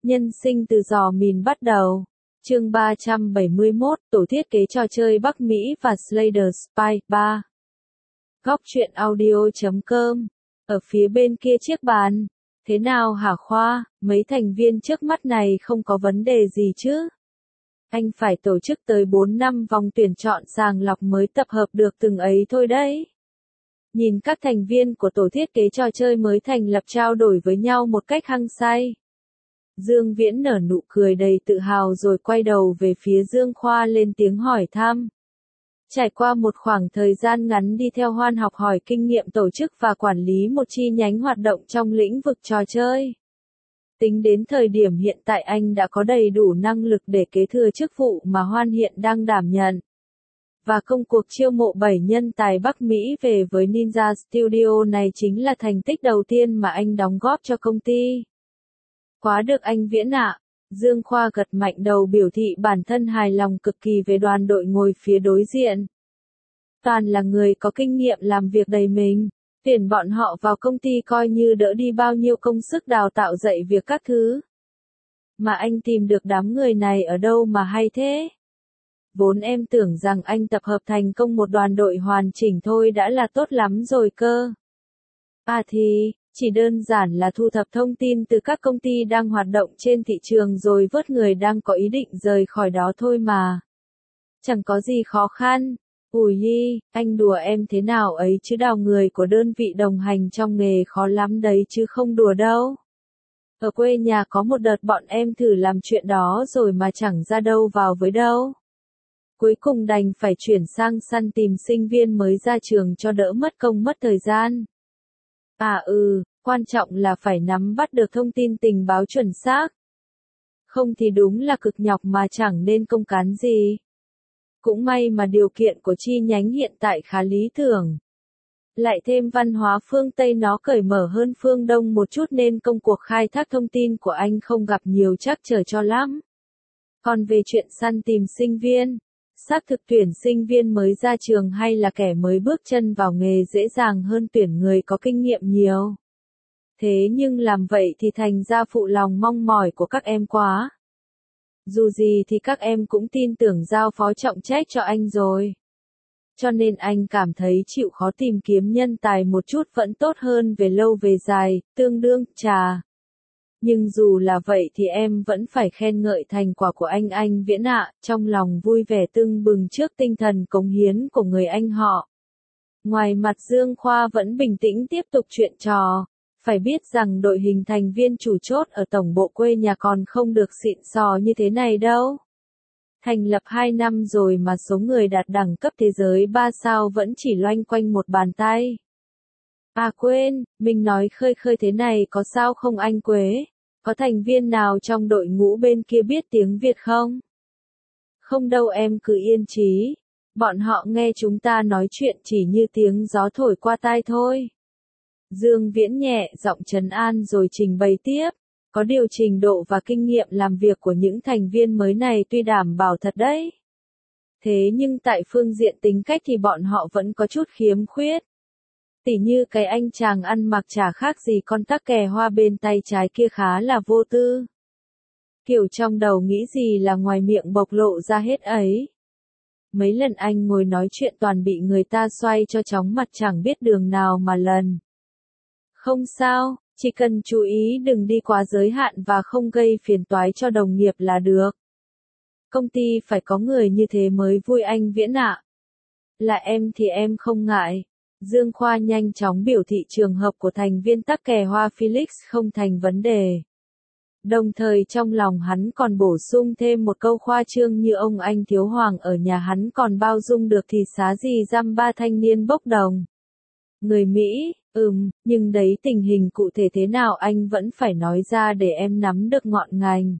Nhân sinh từ giò mìn bắt đầu. Chương 371, tổ thiết kế trò chơi Bắc Mỹ và Slade Spy 3. Góc truyện audio.com. Ở phía bên kia chiếc bàn. Thế nào hả Khoa, mấy thành viên trước mắt này không có vấn đề gì chứ? Anh phải tổ chức tới 4 năm vòng tuyển chọn sàng lọc mới tập hợp được từng ấy thôi đấy. Nhìn các thành viên của tổ thiết kế trò chơi mới thành lập trao đổi với nhau một cách hăng say. Dương Viễn nở nụ cười đầy tự hào rồi quay đầu về phía Dương Khoa lên tiếng hỏi thăm. Trải qua một khoảng thời gian ngắn đi theo Hoan học hỏi kinh nghiệm tổ chức và quản lý một chi nhánh hoạt động trong lĩnh vực trò chơi. Tính đến thời điểm hiện tại anh đã có đầy đủ năng lực để kế thừa chức vụ mà Hoan hiện đang đảm nhận. Và công cuộc chiêu mộ 7 nhân tài Bắc Mỹ về với Ninja Studio này chính là thành tích đầu tiên mà anh đóng góp cho công ty. Quá được anh Viễn ạ. Dương Khoa gật mạnh đầu biểu thị bản thân hài lòng cực kỳ về đoàn đội ngồi phía đối diện. Toàn là người có kinh nghiệm làm việc đầy mình, tuyển bọn họ vào công ty coi như đỡ đi bao nhiêu công sức đào tạo dạy việc các thứ. Mà anh tìm được đám người này ở đâu mà hay thế? Vốn em tưởng rằng anh tập hợp thành công một đoàn đội hoàn chỉnh thôi đã là tốt lắm rồi cơ. À thì, chỉ đơn giản là thu thập thông tin từ các công ty đang hoạt động trên thị trường rồi vớt người đang có ý định rời khỏi đó thôi mà. Chẳng có gì khó khăn. Ủi hi, anh đùa em thế nào ấy chứ đào người của đơn vị đồng hành trong nghề khó lắm đấy chứ không đùa đâu. Ở quê nhà có một đợt bọn em thử làm chuyện đó rồi mà chẳng ra đâu vào với đâu. Cuối cùng đành phải chuyển sang săn tìm sinh viên mới ra trường cho đỡ mất công mất thời gian. Quan trọng là phải nắm bắt được thông tin tình báo chuẩn xác. Không thì đúng là cực nhọc mà chẳng nên công cán gì. Cũng may mà điều kiện của chi nhánh hiện tại khá lý tưởng. Lại thêm văn hóa phương Tây nó cởi mở hơn phương Đông một chút nên công cuộc khai thác thông tin của anh không gặp nhiều trắc trở cho lắm. Còn về chuyện săn tìm sinh viên, xác thực tuyển sinh viên mới ra trường hay là kẻ mới bước chân vào nghề dễ dàng hơn tuyển người có kinh nghiệm nhiều. Thế nhưng làm vậy thì thành ra phụ lòng mong mỏi của các em quá. Dù gì thì các em cũng tin tưởng giao phó trọng trách cho anh rồi. Cho nên anh cảm thấy chịu khó tìm kiếm nhân tài một chút vẫn tốt hơn về lâu về dài, tương đương, chà. Nhưng dù là vậy thì em vẫn phải khen ngợi thành quả của anh Viễn ạ, trong lòng vui vẻ tưng bừng trước tinh thần cống hiến của người anh họ. Ngoài mặt Dương Khoa vẫn bình tĩnh tiếp tục chuyện trò. Phải biết rằng đội hình thành viên chủ chốt ở tổng bộ quê nhà còn không được xịn sò như thế này đâu. Thành lập 2 năm rồi mà số người đạt đẳng cấp thế giới 3 sao vẫn chỉ loanh quanh một bàn tay. À quên, mình nói khơi khơi thế này có sao không anh Quế? Có thành viên nào trong đội ngũ bên kia biết tiếng Việt không? Không đâu em cứ yên trí. Bọn họ nghe chúng ta nói chuyện chỉ như tiếng gió thổi qua tai thôi. Dương Viễn nhẹ giọng trấn an rồi trình bày tiếp. Có điều trình độ và kinh nghiệm làm việc của những thành viên mới này tuy đảm bảo thật đấy. Thế nhưng tại phương diện tính cách thì bọn họ vẫn có chút khiếm khuyết. Tỉ như cái anh chàng ăn mặc chả khác gì con tắc kè hoa bên tay trái kia khá là vô tư. Kiểu trong đầu nghĩ gì là ngoài miệng bộc lộ ra hết ấy. Mấy lần anh ngồi nói chuyện toàn bị người ta xoay cho chóng mặt chẳng biết đường nào mà lần. Không sao, chỉ cần chú ý đừng đi quá giới hạn và không gây phiền toái cho đồng nghiệp là được. Công ty phải có người như thế mới vui anh Viễn ạ. Là em thì em không ngại. Dương Khoa nhanh chóng biểu thị trường hợp của thành viên tắc kè hoa Felix không thành vấn đề. Đồng thời trong lòng hắn còn bổ sung thêm một câu khoa trương như ông anh thiếu hoàng ở nhà hắn còn bao dung được thì xá gì dăm ba thanh niên bốc đồng. Người Mỹ, nhưng đấy tình hình cụ thể thế nào anh vẫn phải nói ra để em nắm được ngọn ngành.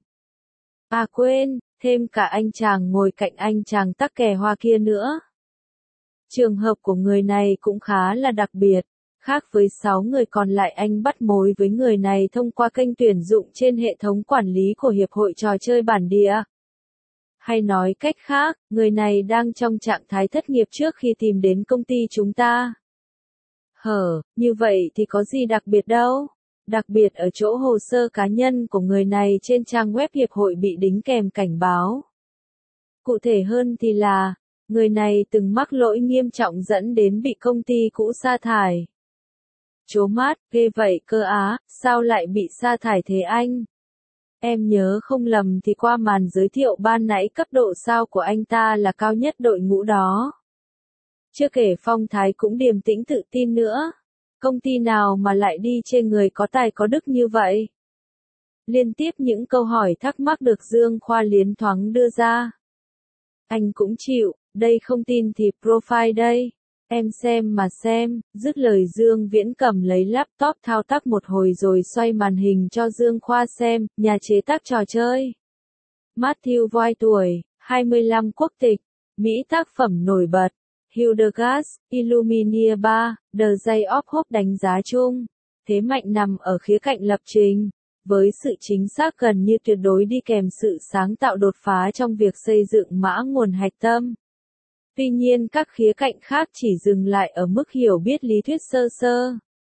À quên, thêm cả anh chàng ngồi cạnh anh chàng tắc kè hoa kia nữa. Trường hợp của người này cũng khá là đặc biệt. Khác với 6 người còn lại anh bắt mối với người này thông qua kênh tuyển dụng trên hệ thống quản lý của Hiệp hội Trò chơi bản địa. Hay nói cách khác, người này đang trong trạng thái thất nghiệp trước khi tìm đến công ty chúng ta. Như vậy thì có gì đặc biệt đâu. Đặc biệt ở chỗ hồ sơ cá nhân của người này trên trang web hiệp hội bị đính kèm cảnh báo. Cụ thể hơn thì là, người này từng mắc lỗi nghiêm trọng dẫn đến bị công ty cũ sa thải. Chố mát, ghê vậy cơ á, sao lại bị sa thải thế anh? Em nhớ không lầm thì qua màn giới thiệu ban nãy cấp độ sao của anh ta là cao nhất đội ngũ đó. Chưa kể phong thái cũng điềm tĩnh tự tin nữa. Công ty nào mà lại đi chê người có tài có đức như vậy? Liên tiếp những câu hỏi thắc mắc được Dương Khoa liến thoáng đưa ra. Anh cũng chịu, đây không tin thì profile đây. Em xem mà xem, dứt lời Dương Viễn cầm lấy laptop thao tác một hồi rồi xoay màn hình cho Dương Khoa xem, nhà chế tác trò chơi. Matthew Voi tuổi, 25 quốc tịch, Mỹ tác phẩm nổi bật. Hildegard, Illumina 3, The Day of Hope đánh giá chung. Thế mạnh nằm ở khía cạnh lập trình, với sự chính xác gần như tuyệt đối đi kèm sự sáng tạo đột phá trong việc xây dựng mã nguồn hạch tâm. Tuy nhiên các khía cạnh khác chỉ dừng lại ở mức hiểu biết lý thuyết sơ sơ.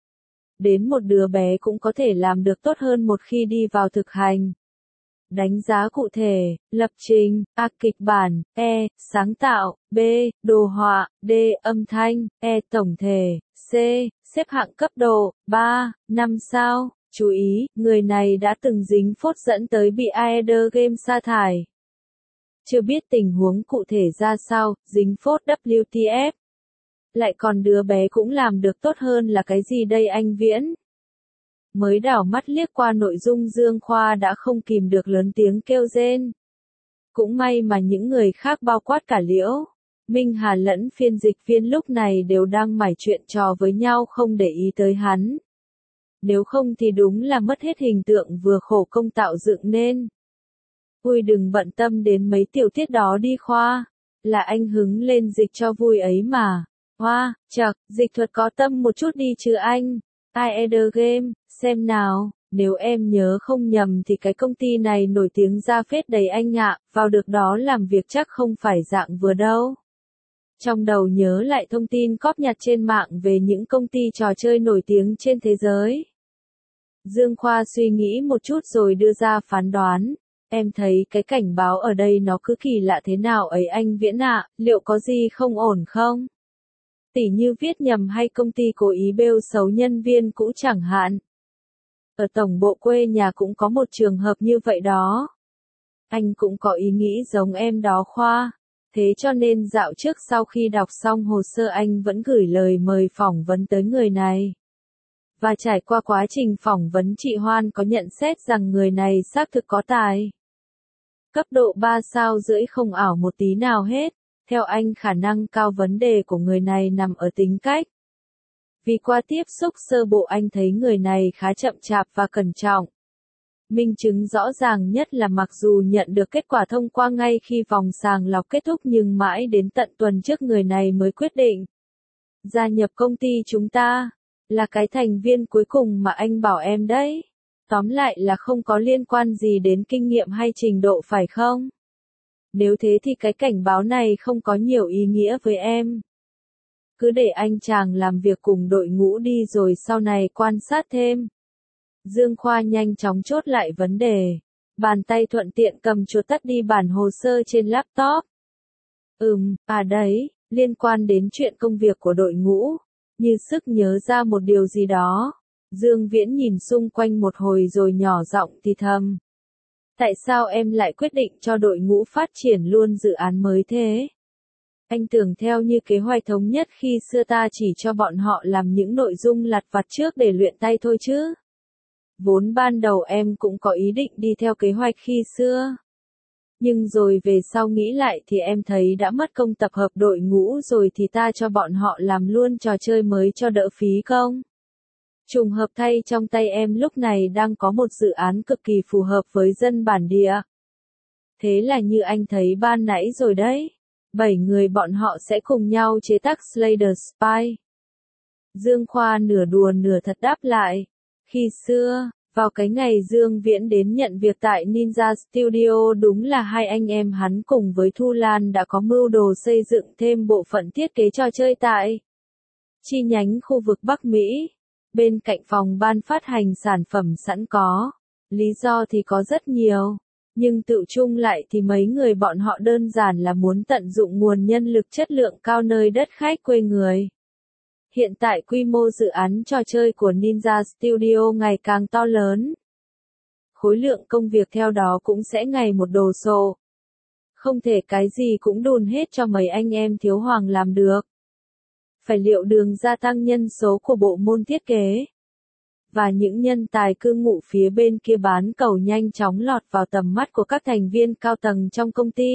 Đến một đứa bé cũng có thể làm được tốt hơn một khi đi vào thực hành. Đánh giá cụ thể, lập trình, A. Kịch bản, E. Sáng tạo, B. Đồ họa, D. Âm thanh, E. Tổng thể, C. Xếp hạng cấp độ, 3, 5 sao. Chú ý, người này đã từng dính phốt dẫn tới bị Aether Game sa thải. Chưa biết tình huống cụ thể ra sao, dính phốt WTF. Lại còn đứa bé cũng làm được tốt hơn là cái gì đây anh Viễn? Mới đảo mắt liếc qua nội dung Dương Khoa đã không kìm được lớn tiếng kêu rên. Cũng may mà những người khác bao quát cả Liễu, Minh Hà lẫn phiên dịch viên lúc này đều đang mải chuyện trò với nhau không để ý tới hắn. Nếu không thì đúng là mất hết hình tượng vừa khổ công tạo dựng nên. Ui đừng bận tâm đến mấy tiểu tiết đó đi Khoa, là anh hứng lên dịch cho vui ấy mà. Hoa, chậc, dịch thuật có tâm một chút đi chứ anh. Aether Game, xem nào, nếu em nhớ không nhầm thì cái công ty này nổi tiếng ra phết đấy anh ạ, vào được đó làm việc chắc không phải dạng vừa đâu. Trong đầu nhớ lại thông tin cóp nhặt trên mạng về những công ty trò chơi nổi tiếng trên thế giới. Dương Khoa suy nghĩ một chút rồi đưa ra phán đoán. Em thấy cái cảnh báo ở đây nó cứ kỳ lạ thế nào ấy anh Viễn ạ, liệu có gì không ổn không? Tỉ như viết nhầm hay công ty cố ý bêu xấu nhân viên cũ chẳng hạn. Ở tổng bộ quê nhà cũng có một trường hợp như vậy đó. Anh cũng có ý nghĩ giống em đó Khoa. Thế cho nên dạo trước sau khi đọc xong hồ sơ anh vẫn gửi lời mời phỏng vấn tới người này. Và trải qua quá trình phỏng vấn chị Hoan có nhận xét rằng người này xác thực có tài. Cấp độ 3 sao rưỡi không ảo một tí nào hết. Theo anh khả năng cao vấn đề của người này nằm ở tính cách. Vì qua tiếp xúc sơ bộ anh thấy người này khá chậm chạp và cẩn trọng. Minh chứng rõ ràng nhất là mặc dù nhận được kết quả thông qua ngay khi vòng sàng lọc kết thúc nhưng mãi đến tận tuần trước người này mới quyết định gia nhập công ty chúng ta, là cái thành viên cuối cùng mà anh bảo em đấy. Tóm lại là không có liên quan gì đến kinh nghiệm hay trình độ phải không? Nếu thế thì cái cảnh báo này không có nhiều ý nghĩa với em. Cứ để anh chàng làm việc cùng đội ngũ đi rồi sau này quan sát thêm. Dương Khoa nhanh chóng chốt lại vấn đề. Bàn tay thuận tiện cầm chuột tắt đi bản hồ sơ trên laptop. Đấy, liên quan đến chuyện công việc của đội ngũ. Như sức nhớ ra một điều gì đó. Dương Viễn nhìn xung quanh một hồi rồi nhỏ giọng thì thầm. Tại sao em lại quyết định cho đội ngũ phát triển luôn dự án mới thế? Anh tưởng theo như kế hoạch thống nhất khi xưa ta chỉ cho bọn họ làm những nội dung lặt vặt trước để luyện tay thôi chứ. Vốn ban đầu em cũng có ý định đi theo kế hoạch khi xưa. Nhưng rồi về sau nghĩ lại thì em thấy đã mất công tập hợp đội ngũ rồi thì ta cho bọn họ làm luôn trò chơi mới cho đỡ phí công. Trùng hợp thay trong tay em lúc này đang có một dự án cực kỳ phù hợp với dân bản địa. Thế là như anh thấy ban nãy rồi đấy. 7 người bọn họ sẽ cùng nhau chế tác Slay the Spy. Dương Khoa nửa đùa nửa thật đáp lại. Khi xưa, vào cái ngày Dương Viễn đến nhận việc tại Ninja Studio đúng là hai anh em hắn cùng với Thu Lan đã có mưu đồ xây dựng thêm bộ phận thiết kế trò chơi tại chi nhánh khu vực Bắc Mỹ. bên cạnh phòng ban phát hành sản phẩm sẵn có. Lý do thì có rất nhiều, nhưng tựu chung lại thì mấy người bọn họ đơn giản là muốn tận dụng nguồn nhân lực chất lượng cao nơi đất khách quê người. Hiện tại quy mô dự án trò chơi của Ninja Studio ngày càng to lớn. Khối lượng công việc theo đó cũng sẽ ngày một đồ sộ. Không thể cái gì cũng đùn hết cho mấy anh em thiếu hoàng làm được. Phải liệu đường gia tăng nhân số của bộ môn thiết kế. Và những nhân tài cư ngụ phía bên kia bán cầu nhanh chóng lọt vào tầm mắt của các thành viên cao tầng trong công ty.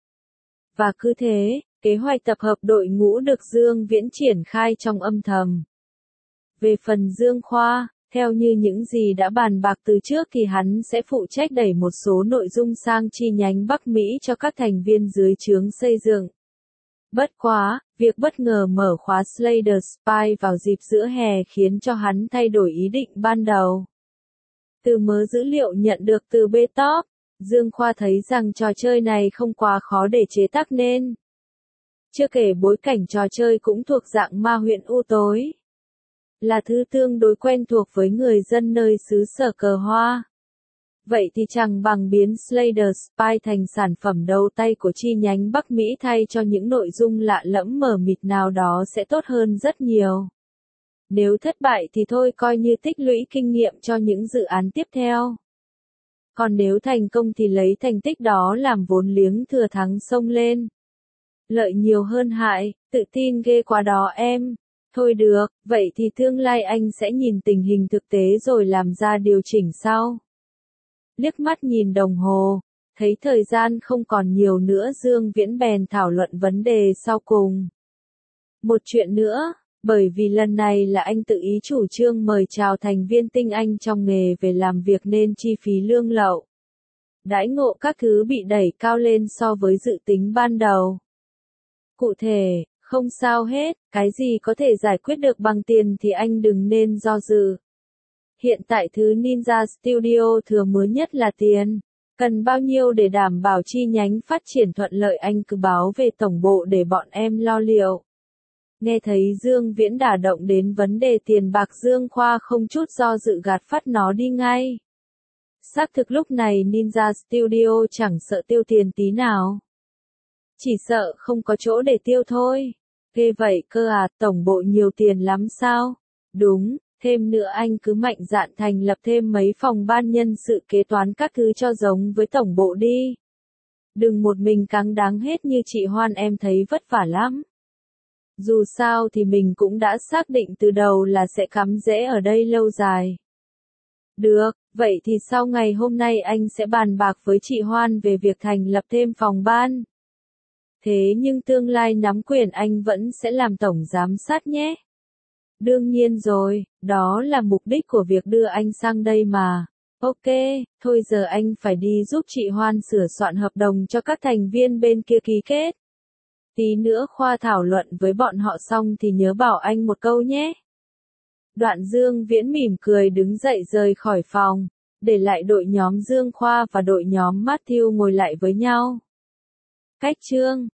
Và cứ thế, kế hoạch tập hợp đội ngũ được Dương Viễn triển khai trong âm thầm. Về phần Dương Khoa, theo như những gì đã bàn bạc từ trước thì hắn sẽ phụ trách đẩy một số nội dung sang chi nhánh Bắc Mỹ cho các thành viên dưới trướng xây dựng. Bất quá, việc bất ngờ mở khóa Slayer Spy vào dịp giữa hè khiến cho hắn thay đổi ý định ban đầu. Từ mớ dữ liệu nhận được từ Btop, Dương Khoa thấy rằng trò chơi này không quá khó để chế tác nên. Chưa kể bối cảnh trò chơi cũng thuộc dạng ma huyện u tối. Là thứ tương đối quen thuộc với người dân nơi xứ sở cờ hoa. Vậy thì chẳng bằng biến Slayer Spy thành sản phẩm đầu tay của chi nhánh Bắc Mỹ thay cho những nội dung lạ lẫm mờ mịt nào đó sẽ tốt hơn rất nhiều. Nếu thất bại thì thôi coi như tích lũy kinh nghiệm cho những dự án tiếp theo. Còn nếu thành công thì lấy thành tích đó làm vốn liếng thừa thắng xông lên. Lợi nhiều hơn hại, tự tin ghê quá đó em. Thôi được, vậy thì tương lai anh sẽ nhìn tình hình thực tế rồi làm ra điều chỉnh sau. Liếc mắt nhìn đồng hồ, thấy thời gian không còn nhiều nữa Dương Viễn bèn thảo luận vấn đề sau cùng. Một chuyện nữa, bởi vì lần này là anh tự ý chủ trương mời chào thành viên tinh anh trong nghề về làm việc nên chi phí lương lậu, đãi ngộ các thứ bị đẩy cao lên so với dự tính ban đầu. Cụ thể, không sao hết, cái gì có thể giải quyết được bằng tiền thì anh đừng nên do dự. Hiện tại thứ Ninja Studio thừa mới nhất là tiền. Cần bao nhiêu để đảm bảo chi nhánh phát triển thuận lợi anh cứ báo về tổng bộ để bọn em lo liệu. Nghe thấy Dương Viễn đả động đến vấn đề tiền bạc Dương Khoa không chút do dự gạt phát nó đi ngay. Xác thực lúc này Ninja Studio chẳng sợ tiêu tiền tí nào. Chỉ sợ không có chỗ để tiêu thôi. Ghê vậy cơ à, tổng bộ nhiều tiền lắm sao? Đúng, thêm nữa anh cứ mạnh dạn thành lập thêm mấy phòng ban nhân sự kế toán các thứ cho giống với tổng bộ đi. Đừng một mình cáng đáng hết như chị Hoan em thấy vất vả lắm. Dù sao thì mình cũng đã xác định từ đầu là sẽ cắm rễ ở đây lâu dài. Được, vậy thì sau ngày hôm nay anh sẽ bàn bạc với chị Hoan về việc thành lập thêm phòng ban. Thế nhưng tương lai nắm quyền anh vẫn sẽ làm tổng giám sát nhé. Đương nhiên rồi, đó là mục đích của việc đưa anh sang đây mà. Ok, thôi giờ anh phải đi giúp chị Hoan sửa soạn hợp đồng cho các thành viên bên kia ký kết. Tí nữa Khoa thảo luận với bọn họ xong thì nhớ bảo anh một câu nhé. Đoạn Dương Viễn mỉm cười đứng dậy rời khỏi phòng, để lại đội nhóm Dương Khoa và đội nhóm Matthew ngồi lại với nhau. Cách chương